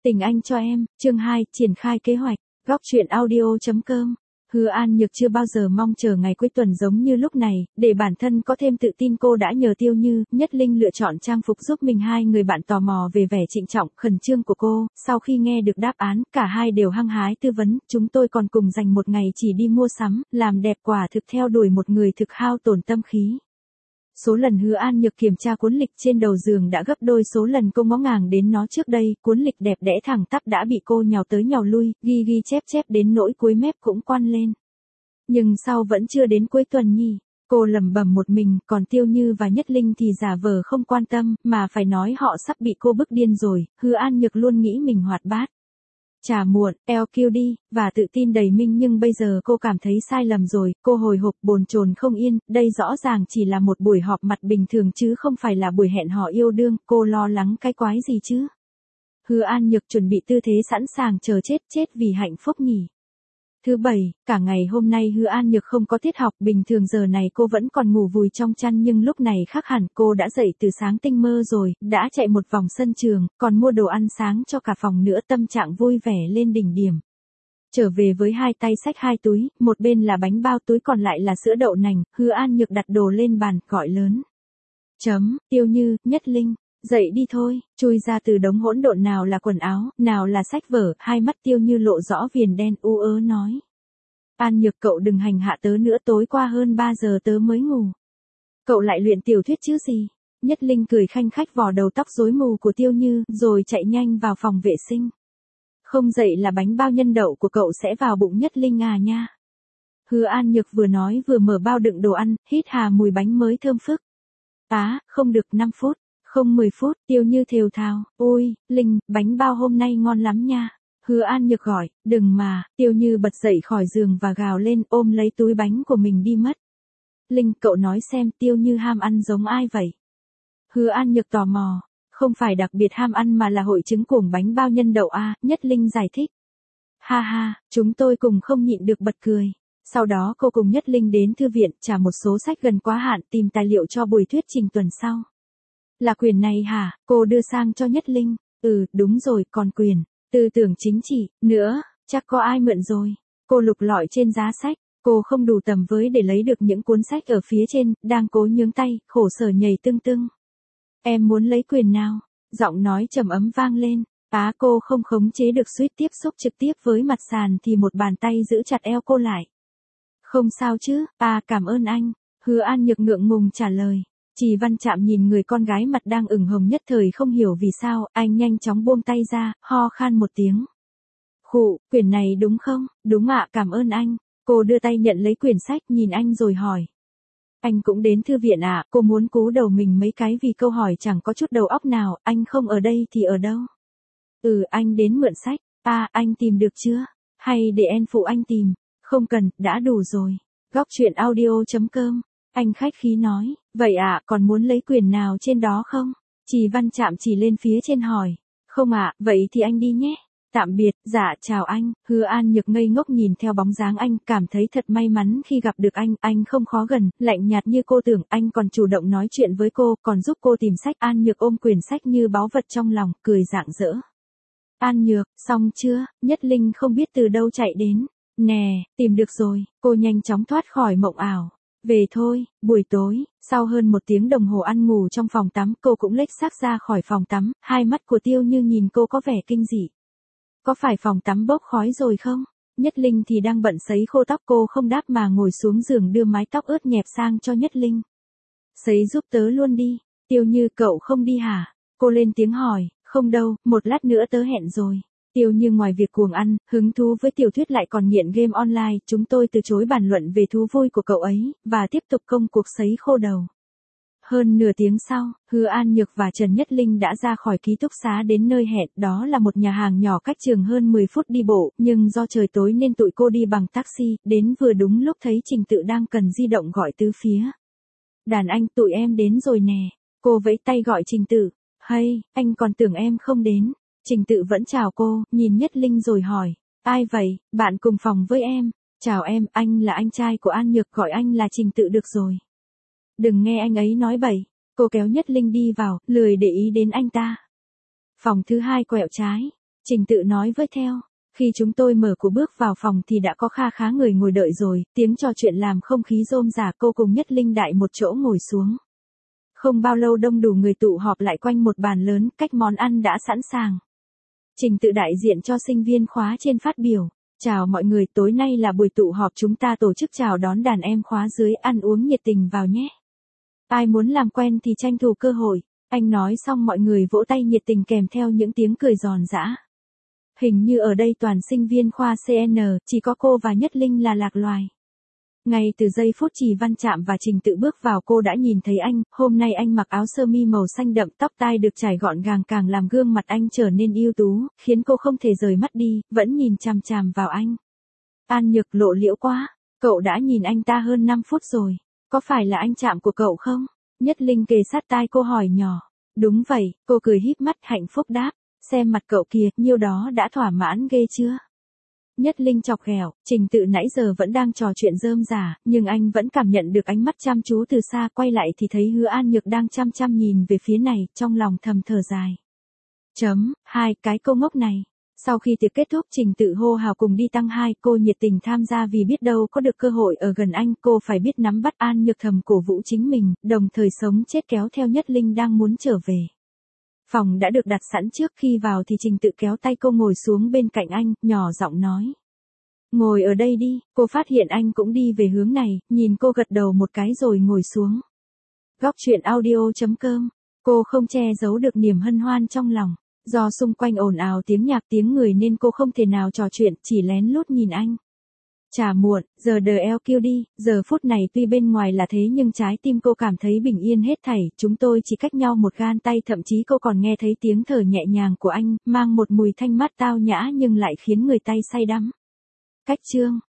Tình anh cho em, chương 2, triển khai kế hoạch, góc truyện audio.com. Hứa An Nhược chưa bao giờ mong chờ ngày cuối tuần giống như lúc này, để bản thân có thêm tự tin cô đã nhờ Tiêu Như, Nhất Linh lựa chọn trang phục giúp mình. Hai người bạn tò mò về vẻ trịnh trọng, khẩn trương của cô, sau khi nghe được đáp án, cả hai đều hăng hái tư vấn, chúng tôi còn cùng dành một ngày chỉ đi mua sắm, làm đẹp quả thực theo đuổi một người thực hao tổn tâm khí. Số lần Hứa An Nhược kiểm tra cuốn lịch trên đầu giường đã gấp đôi số lần cô ngó ngàng đến nó trước đây, cuốn lịch đẹp đẽ thẳng tắp đã bị cô nhào tới nhào lui, ghi chép đến nỗi cuối mép cũng quan lên. Nhưng sao vẫn chưa đến cuối tuần nhỉ? Cô lẩm bẩm một mình, còn Tiêu Như và Nhất Linh thì giả vờ không quan tâm, mà phải nói họ sắp bị cô bức điên rồi. Hứa An Nhược luôn nghĩ mình hoạt bát, trà muộn, LQ đi, và tự tin đầy mình, nhưng bây giờ cô cảm thấy sai lầm rồi, cô hồi hộp bồn chồn không yên, đây rõ ràng chỉ là một buổi họp mặt bình thường chứ không phải là buổi hẹn hò yêu đương, cô lo lắng cái quái gì chứ? Hứa An Nhược chuẩn bị tư thế sẵn sàng chờ chết vì hạnh phúc nhỉ. Thứ bảy, cả ngày hôm nay Hứa An Nhược không có tiết học, bình thường giờ này cô vẫn còn ngủ vùi trong chăn nhưng lúc này khác hẳn, cô đã dậy từ sáng tinh mơ rồi, đã chạy một vòng sân trường, còn mua đồ ăn sáng cho cả phòng nữa, tâm trạng vui vẻ lên đỉnh điểm. Trở về với hai tay xách hai túi, một bên là bánh bao, túi còn lại là sữa đậu nành, Hứa An Nhược đặt đồ lên bàn, gọi lớn. Tiêu Như, Nhất Linh. Dậy đi thôi, chui ra từ đống hỗn độn, nào là quần áo, nào là sách vở, hai mắt Tiêu Như lộ rõ viền đen, u ớ nói. An Nhược, cậu đừng hành hạ tớ nữa, tối qua hơn 3 giờ tớ mới ngủ. Cậu lại luyện tiểu thuyết chứ gì? Nhất Linh cười khanh khách vò đầu tóc rối mù của Tiêu Như, rồi chạy nhanh vào phòng vệ sinh. Không dậy là bánh bao nhân đậu của cậu sẽ vào bụng Nhất Linh à nha. Hứa An Nhược vừa nói vừa mở bao đựng đồ ăn, hít hà mùi bánh mới thơm phức. Không được, 5 phút. Không 10 phút, Tiêu Như thều thào, ôi, Linh, bánh bao hôm nay ngon lắm nha. Hứa An Nhược gọi, đừng mà, Tiêu Như bật dậy khỏi giường và gào lên, ôm lấy túi bánh của mình đi mất. Linh, cậu nói xem, Tiêu Như ham ăn giống ai vậy? Hứa An Nhược tò mò, không phải đặc biệt ham ăn mà là hội chứng cuồng bánh bao nhân đậu à, Nhất Linh giải thích. Ha ha, chúng tôi cùng không nhịn được bật cười. Sau đó cô cùng Nhất Linh đến thư viện, trả một số sách gần quá hạn, tìm tài liệu cho buổi thuyết trình tuần sau. Là quyền này hả? Cô đưa sang cho Nhất Linh. Đúng rồi, còn quyền tư tưởng chính trị nữa, chắc có ai mượn rồi. Cô lục lọi trên giá sách, cô không đủ tầm với để lấy được những cuốn sách ở phía trên, đang cố nhướng tay, khổ sở nhảy tưng tưng. Em muốn lấy quyền nào? Giọng nói trầm ấm vang lên. Cô không khống chế được, suýt tiếp xúc trực tiếp với mặt sàn thì một bàn tay giữ chặt eo cô lại. Không sao chứ, cảm ơn anh. Hứa An Nhược ngượng ngùng trả lời. Trì Văn Trạm nhìn người con gái mặt đang ửng hồng nhất thời không hiểu vì sao, anh nhanh chóng buông tay ra, ho khan một tiếng. Khụ, quyển này đúng không? Đúng ạ, cảm ơn anh. Cô đưa tay nhận lấy quyển sách, nhìn anh rồi hỏi. Anh cũng đến thư viện à? Cô muốn cú đầu mình mấy cái vì câu hỏi chẳng có chút đầu óc nào, anh không ở đây thì ở đâu? Anh đến mượn sách. Anh tìm được chưa? Hay để em phụ anh tìm? Không cần, đã đủ rồi. Góc truyện audio.com. Anh khách khí nói, vậy còn muốn lấy quyền nào trên đó không? Trì Văn Trạm chỉ lên phía trên hỏi. Không vậy thì anh đi nhé. Tạm biệt, dạ chào anh. Hứa An Nhược ngây ngốc nhìn theo bóng dáng anh, cảm thấy thật may mắn khi gặp được anh không khó gần, lạnh nhạt như cô tưởng, anh còn chủ động nói chuyện với cô, còn giúp cô tìm sách. An Nhược ôm quyển sách như báu vật trong lòng, cười rạng rỡ. An Nhược, xong chưa? Nhất Linh không biết từ đâu chạy đến. Nè, tìm được rồi, cô nhanh chóng thoát khỏi mộng ảo. Về thôi, buổi tối, sau hơn 1 tiếng đồng hồ ăn ngủ trong phòng tắm, cô cũng lếch xác ra khỏi phòng tắm, hai mắt của Tiêu Như nhìn cô có vẻ kinh dị. Có phải phòng tắm bốc khói rồi không? Nhất Linh thì đang bận sấy khô tóc, cô không đáp mà ngồi xuống giường đưa mái tóc ướt nhẹp sang cho Nhất Linh. Sấy giúp tớ luôn đi. Tiêu Như, cậu không đi hả? Cô lên tiếng hỏi, không đâu, một lát nữa tớ hẹn rồi. Tiêu Như ngoài việc cuồng ăn, hứng thú với tiểu thuyết lại còn nghiện game online, chúng tôi từ chối bàn luận về thú vui của cậu ấy, và tiếp tục công cuộc sấy khô đầu. Hơn nửa tiếng sau, Hứa An Nhược và Trần Nhất Linh đã ra khỏi ký túc xá đến nơi hẹn, đó là một nhà hàng nhỏ cách trường hơn 10 phút đi bộ, nhưng do trời tối nên tụi cô đi bằng taxi, đến vừa đúng lúc thấy Trình Tự đang cần di động gọi tứ phía. Đàn anh, tụi em đến rồi nè. Cô vẫy tay gọi Trình Tự. Hay, anh còn tưởng em không đến. Trình Tự vẫn chào cô, nhìn Nhất Linh rồi hỏi. Ai vậy, bạn cùng phòng với em? Chào em, anh là anh trai của An Nhược, gọi anh là Trình Tự được rồi. Đừng nghe anh ấy nói bậy. Cô kéo Nhất Linh đi vào, lười để ý đến anh ta. Phòng thứ 2 quẹo trái. Trình Tự nói với theo. Khi chúng tôi mở cửa bước vào phòng thì đã có kha khá người ngồi đợi rồi, tiếng trò chuyện làm không khí rôm rả, cô cùng Nhất Linh đại một chỗ ngồi xuống. Không bao lâu đông đủ người tụ họp lại quanh một bàn lớn, cách món ăn đã sẵn sàng. Trình Tự đại diện cho sinh viên khóa trên phát biểu. Chào mọi người, tối nay là buổi tụ họp chúng ta tổ chức chào đón đàn em khóa dưới, ăn uống nhiệt tình vào nhé. Ai muốn làm quen thì tranh thủ cơ hội. Anh nói xong mọi người vỗ tay nhiệt tình kèm theo những tiếng cười giòn giã. Hình như ở đây toàn sinh viên khoa CN, chỉ có cô và Nhất Linh là lạc loài. Ngay từ giây phút Trì Văn Trạm và Trình Tự bước vào cô đã nhìn thấy anh, hôm nay anh mặc áo sơ mi màu xanh đậm, tóc tai được chải gọn gàng càng làm gương mặt anh trở nên ưu tú, khiến cô không thể rời mắt đi, vẫn nhìn chằm chằm vào anh. An Nhược lộ liễu quá, cậu đã nhìn anh ta hơn 5 phút rồi, có phải là anh Trạm của cậu không? Nhất Linh kề sát tai cô hỏi nhỏ. Đúng vậy, cô cười híp mắt hạnh phúc đáp, xem mặt cậu kìa, nhiêu đó đã thỏa mãn ghê chưa? Nhất Linh chọc ghẹo, Trình Tự nãy giờ vẫn đang trò chuyện rơm rả, nhưng anh vẫn cảm nhận được ánh mắt chăm chú từ xa, quay lại thì thấy Hứa An Nhược đang chăm chăm nhìn về phía này, trong lòng thầm thở dài. Hai cái cô ngốc này. Sau khi tiệc kết thúc Trình Tự hô hào cùng đi tăng 2, cô nhiệt tình tham gia vì biết đâu có được cơ hội ở gần anh, cô phải biết nắm bắt. An Nhược thầm cổ vũ chính mình, đồng thời sống chết kéo theo Nhất Linh đang muốn trở về. Phòng đã được đặt sẵn trước, khi vào thì Trình Tự kéo tay cô ngồi xuống bên cạnh anh, nhỏ giọng nói. Ngồi ở đây đi, cô phát hiện anh cũng đi về hướng này, nhìn cô gật đầu một cái rồi ngồi xuống. Góc truyện audio.com, cô không che giấu được niềm hân hoan trong lòng. Do xung quanh ồn ào tiếng nhạc tiếng người nên cô không thể nào trò chuyện, chỉ lén lút nhìn anh. Chả muộn, giờ đờ eo kêu đi, giờ phút này tuy bên ngoài là thế nhưng trái tim cô cảm thấy bình yên hết thảy, chúng tôi chỉ cách nhau một gang tay, thậm chí cô còn nghe thấy tiếng thở nhẹ nhàng của anh, mang một mùi thanh mát tao nhã nhưng lại khiến người tay say đắm. Cách chương